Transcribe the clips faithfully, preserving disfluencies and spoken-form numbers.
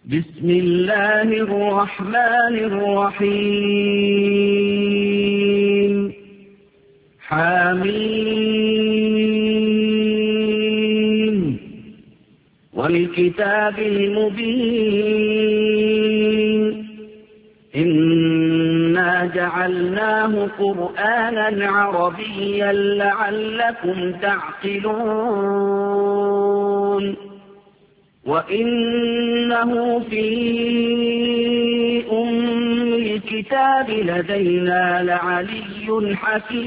بسم الله الرحمن الرحيم حميم والكتاب المبين إنا جعلناه قرآنا عربيا لعلكم تعقلون وإنه في أم الكتاب لدينا لعلي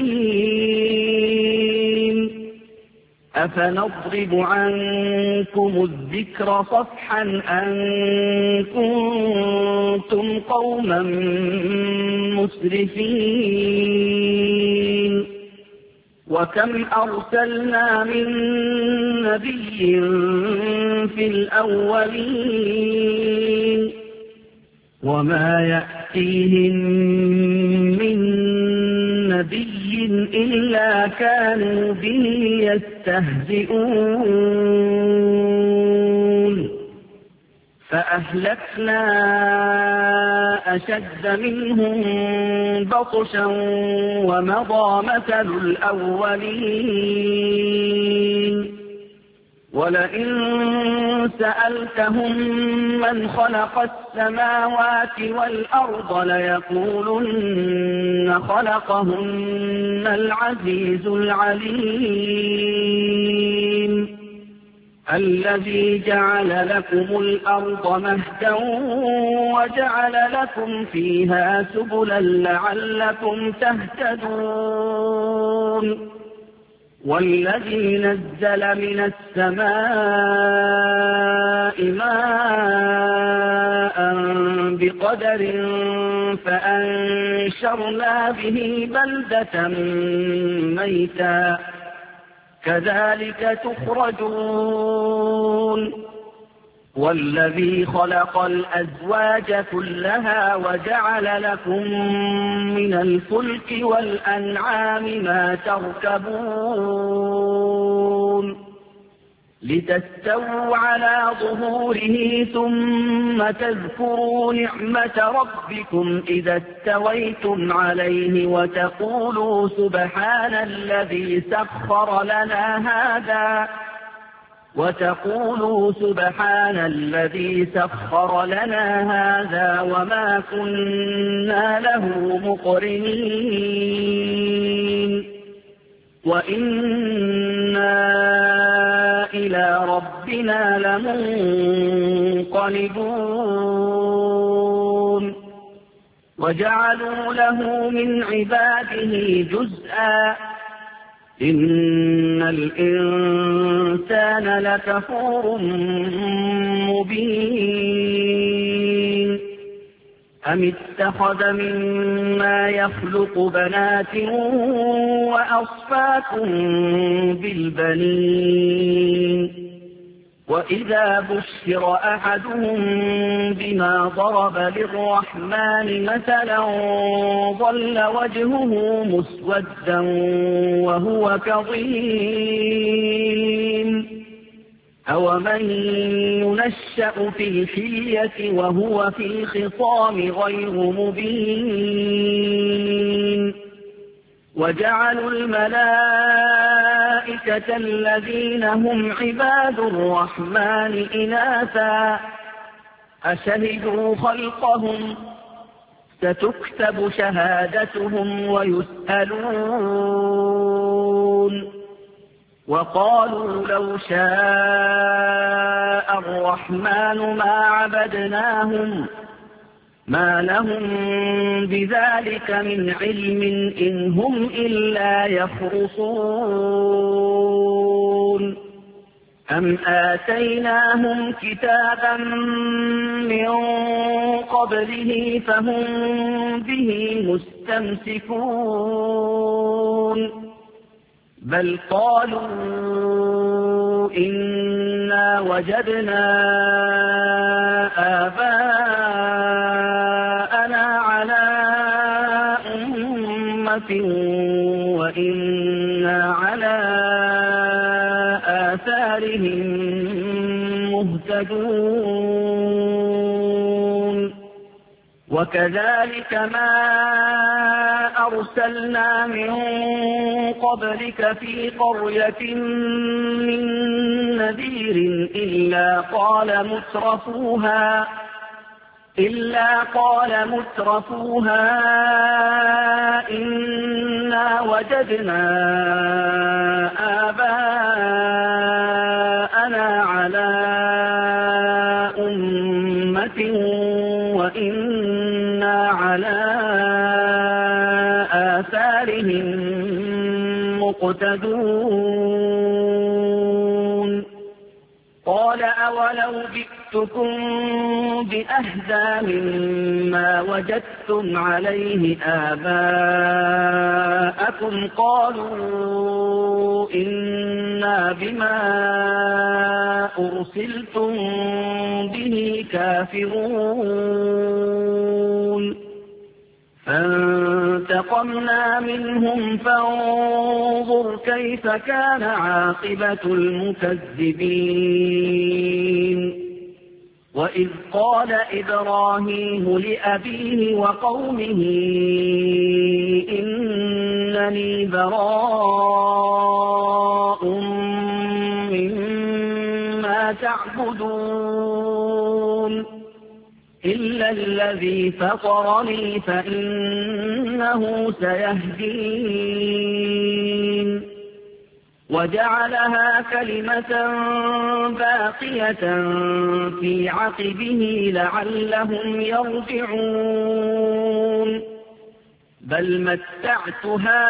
حكيم أفنضرب عنكم الذكر صفحا أن كنتم قوما مسرفين وكم أرسلنا من نبي في الأولين وما يأتيهم من نبي إلا كانوا به يستهزئون فأهلكنا أشد منهم بطشا ومضى مثل الأولين ولئن سألتهم من خلق السماوات والأرض ليقولن خلقهن العزيز العليم الذي جعل لكم الأرض مهدا وجعل لكم فيها سبلا لعلكم تهتدون والذي نزل من السماء ماء بقدر فأنشرنا به بلدة ميتا كذلك تخرجون والذي خلق الأزواج كلها وجعل لكم من الفلك والأنعام ما تركبون لتستووا على ظهوره ثم تذكروا نعمة ربكم إذا استويتم عليه وتقولوا سبحان الذي سخر لنا هذا وتقولوا سبحان الذي سخر لنا هذا وما كنا له مقرنين وإنا إلى ربنا لمنقلبون وجعلوا له من عباده جزءا إن الإنسان لكفور مبين أم اتخذ مما يخلق بنات وأصفاكم بالبنين وإذا بشر أحدهم بما ضرب للرحمن مثلا ظل وجهه مسودا وهو كظيم أومن ينشأ في الحلية وهو في الخصام غير مبين وجعلوا الملائكة الذين هم عباد الرحمن إناثا أشهدوا خلقهم ستكتب شهادتهم ويسألون وقالوا لو شاء الرحمن ما عبدناهم ما لهم بذلك من علم إن هم إلا يخرصون أم آتيناهم كتابا من قبله فهم به مستمسكون بل قالوا إنا وجدنا آباءنا على أمة وإنا على آثارهم مهتدون وكذلك ما أرسلنا من قبلك في قرية من نذير إلا قال مترفوها إلا قال مترفوها إنا وجدنا آباءنا على أمة وإنا على آثارهم مقتدون قال أولو جئتكم بأهدى مما وجدتم عليه آباءكم قالوا إنا بما أرسلتم به كافرون فانتقمنا منهم فانظر كيف كان عاقبة المكذبين وإذ قال إبراهيم لأبيه وقومه إنني براء مما تعبدون إلا الذي فطرني فإنه سيهدين وجعلها كلمة باقية في عقبه لعلهم يرجعون بل متعت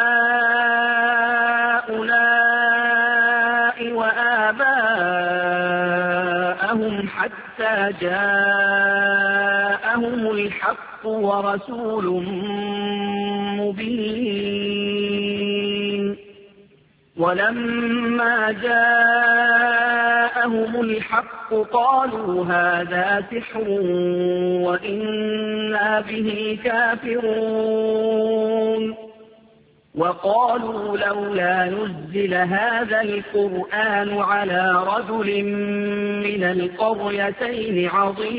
هؤلاء وآباءهم حتى جاءهم الحق ورسول مبين ولما جاءهم الحق قالوا هذا سحر وإنا به كافرون وقالوا لولا نزل هذا القرآن على رجل من القريتين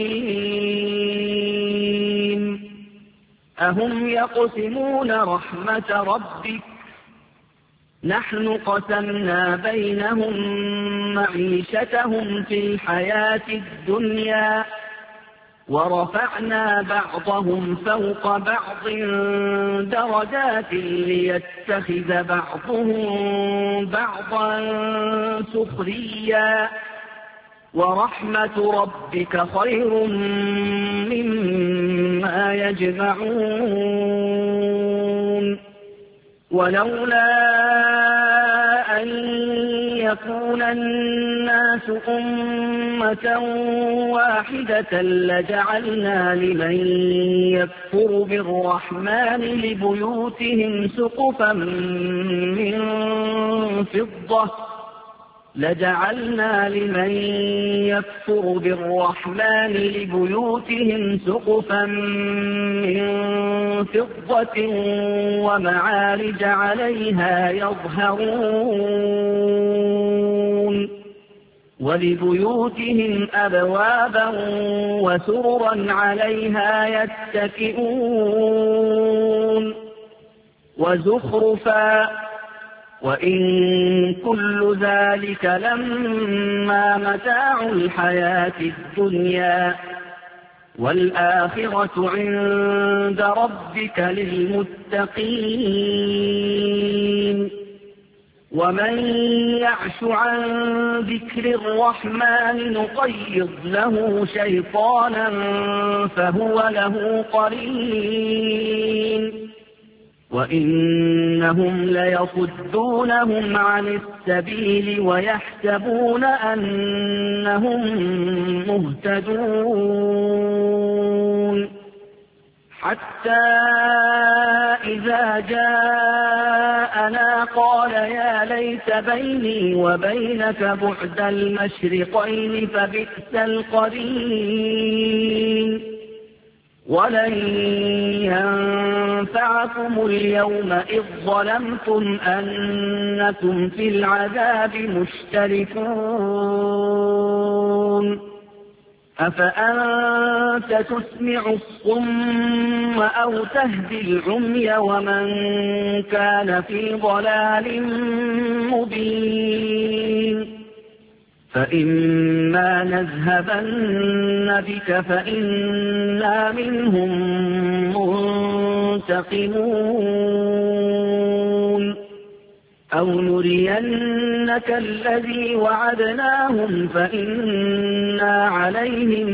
عظيم أهم يقسمون رحمة ربك نحن قسمنا بينهم معيشتهم في الحياة الدنيا ورفعنا بعضهم فوق بعض درجات ليتخذ بعضهم بعضا سخريا ورحمة ربك خير مما يجمعون ولولا أن يكون الناس أمة واحدة لجعلنا لمن يكفر بالرحمن لبيوتهم سقفا من فضة لجعلنا لمن يكفر بالرحمن لبيوتهم سقفا من فضة ومعارج عليها يظهرون ولبيوتهم أبوابا وسررا عليها يتكئون وزخرفا وإن كل ذلك لما متاع الحياة الدنيا والآخرة عند ربك للمتقين ومن يعش عن ذكر الرحمن نقيض له شيطانا فهو له قرين وإنهم ليصدونهم عن السبيل ويحسبون أنهم مهتدون حتى إذا جاءنا قال يا ليت بيني وبينك بعد المشرقين فبئس القرين ولن ينفعكم اليوم إذ ظلمتم أنكم في العذاب مشتركون أفأنت تسمع الصم أو تهدي العمي ومن كان في ضلال مبين فإما نذهبن بك فإنا منهم منتقمون أو نرينك الذي وعدناهم فإنا عليهم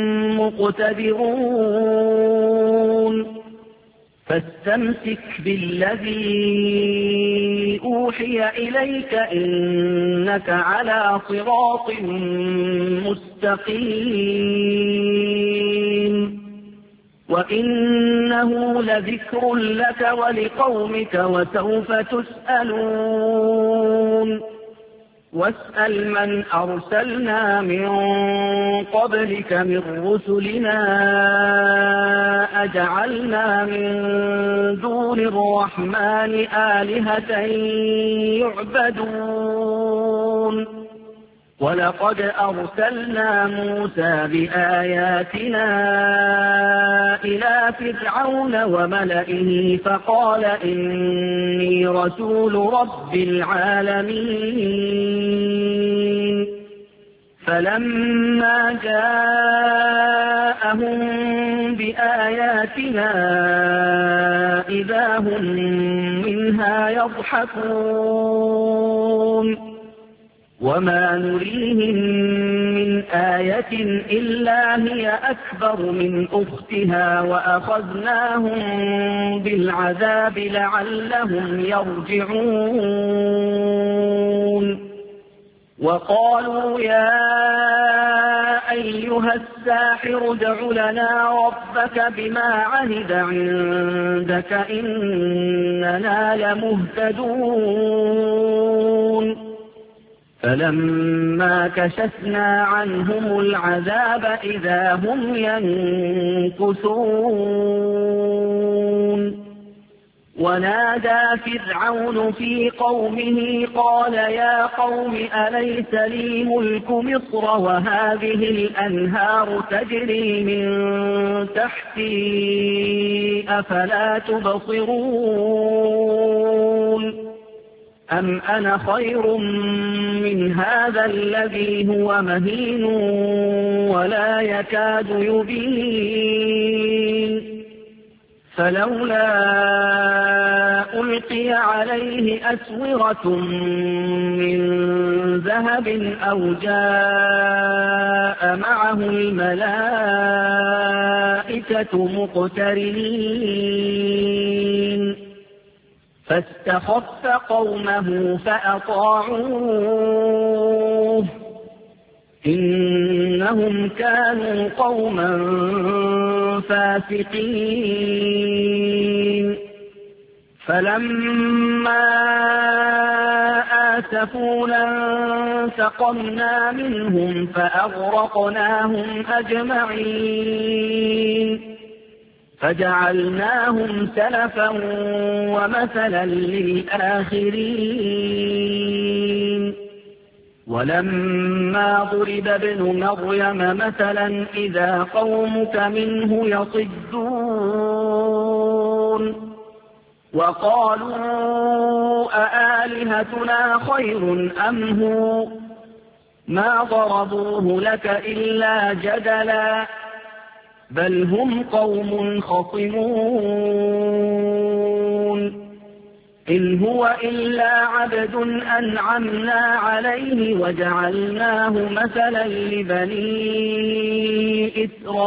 مقتدرون فاستمسك بالذي أوحي إليك إنك على صراط مستقيم وإنه لذكر لك ولقومك وسوف تسألون واسأل من أرسلنا من قبلك من رسلنا أجعلنا من دون الرحمن آلهة يعبدون ولقد أرسلنا موسى بآياتنا إلى فرعون وملئه فقال إني رسول رب العالمين فلما جاءهم بآياتنا إذا هم منها يضحكون وما نريهم من آية إلا هي أكبر من أختها وأخذناهم بالعذاب لعلهم يرجعون وقالوا يا أيها الساحر ادع لنا ربك بما عهد عندك إننا لمهتدون فلما كشفنا عنهم العذاب إذا هم ينكثون ونادى فرعون في قومه قال يا قوم أليس لي ملك مصر وهذه الأنهار تجري من تحتي أفلا تبصرون أم أنا خير من هذا الذي هو مهين ولا يكاد يبين فلولا ألقي عليه أسورة من ذهب أو جاء معه الملائكة مقترنين فاستخف قومه فأطاعوه إنهم كانوا قوما فاسقين فلما آسفونا انتقمنا منهم فأغرقناهم أجمعين فجعلناهم سلفا ومثلا للآخرين ولما ضرب ابن مريم مثلا إذا قومك منه يصدون وقالوا أآلهتنا خير أم هو ما ضربوه لك إلا جدلا بل هم قوم خصمون إن هو إلا عبد أنعمنا عليه وجعلناه مثلا لبني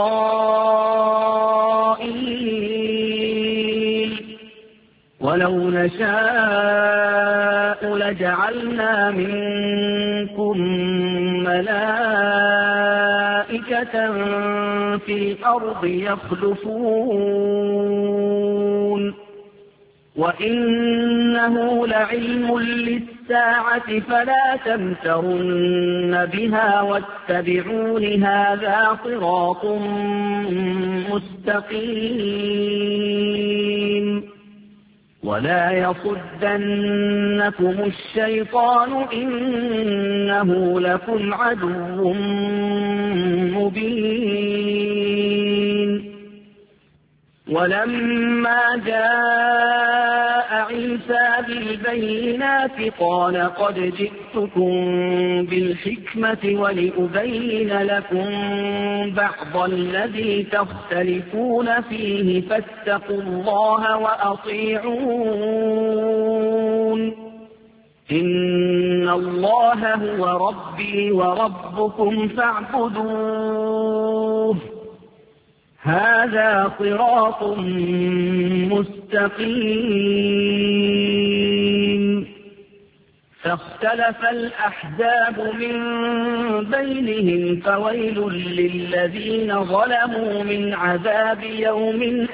إسرائيل ولو نشاء لجعلنا منكم ملائكة في الأرض يخلفون وإنه لعلم للساعة فلا تمترن بها واتبعون هذا صراط مستقيم ولا يصدنكم الشيطان إنه لكم عدو مبين. ولما جاء عيسى بالبينات قال قد جئتكم بالحكمة ولأبين لكم بعض الذي تختلفون فيه فاتقوا الله وأطيعون إن الله هو ربي وربكم فاعبدوه هذا صراط مستقيم. فاختلف الأحزاب من بينهم فويل للذين ظلموا من عذاب يوم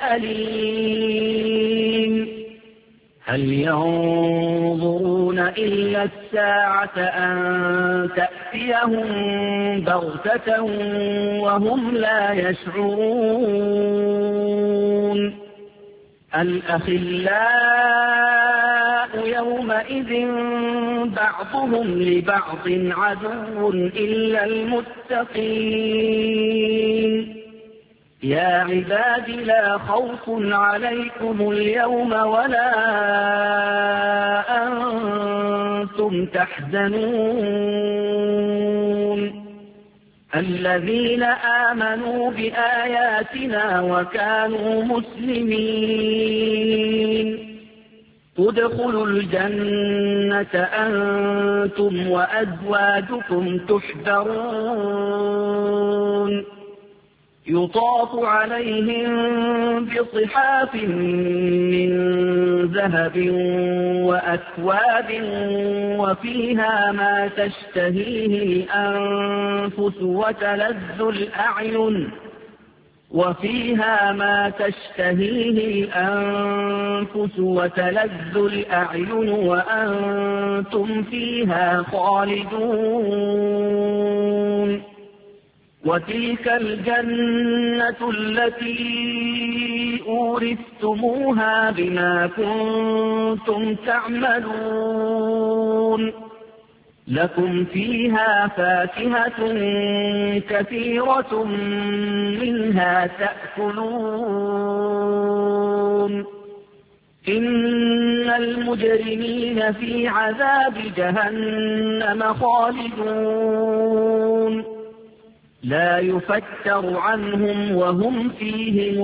أليم. هل ينظرون إلا الساعة أن تأتيهم بغتة وهم لا يشعرون. الأخلاء يومئذ بعضهم لبعض عدو إلا المتقين. يا عباد لا خوف عليكم اليوم ولا أنتم تحزنون الذين آمنوا بآياتنا وكانوا مسلمين ادخلوا الجنة أنتم وأزواجكم تحبرون يطاف عليهم بصحاف من ذهب وأكواب وفيها ما تشتهيه الأنفس وتلذ الأعين وفيها ما تشتهيه الأنفس وتلذ الأعين وأنتم فيها خالدون وتلك الجنة التي أورثتموها بما كنتم تعملون لكم فيها فاكهة كثيرة منها تأكلون إن المجرمين في عذاب جهنم خالدون لا يفتر عنهم وهم فيه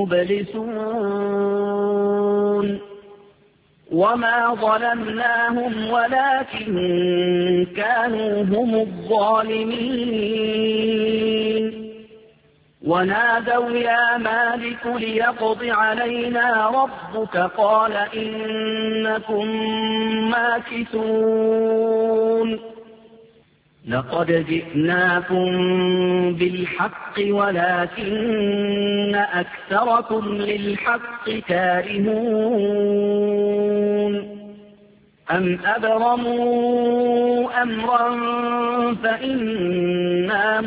مبلسون وما ظلمناهم ولكن كانوا هم الظالمين ونادوا يا مالك ليقض علينا ربك قال إنكم ماكثون لقد جئناكم بالحق ولكن أكثركم للحق كارهون أم أبرموا أمرا فإنا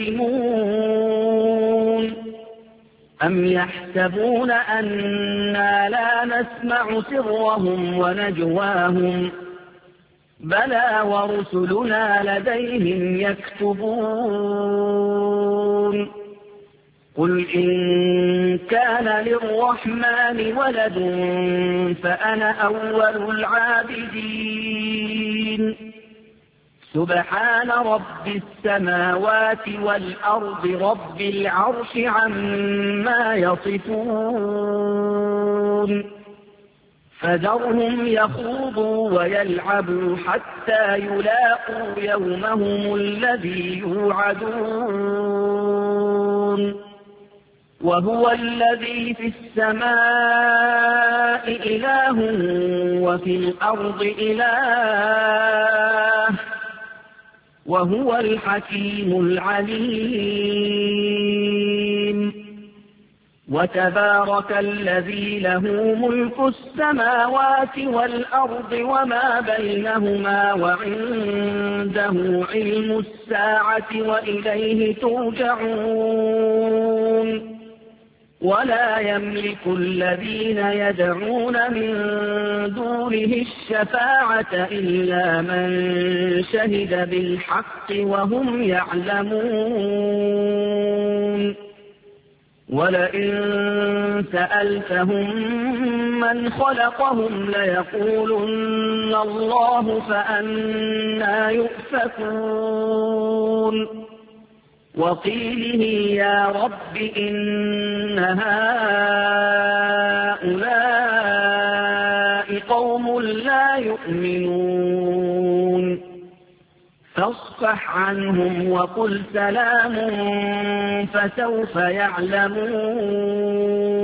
مبرمون أم يحسبون أنا لا نسمع سرهم ونجواهم بلى ورسلنا لديهم يكتبون قل إن كان للرحمن ولد فأنا أول العابدين سبحان رب السماوات والأرض رب العرش عما يصفون فذرهم يخوضوا ويلعبوا حتى يلاقوا يومهم الذي يوعدون وهو الذي في السماء إله وفي الأرض إله وهو الحكيم العليم وتبارك الذي له ملك السماوات والأرض وما بينهما وعنده علم الساعة وإليه ترجعون ولا يملك الذين يدعون من دونه الشفاعة إلا من شهد بالحق وهم يعلمون ولئن سألتهم من خلقهم ليقولن الله فأنى يؤفكون وقيله يا رب إن هؤلاء قوم لا يؤمنون فاصفح عنهم وقل سلام فسوف يعلمون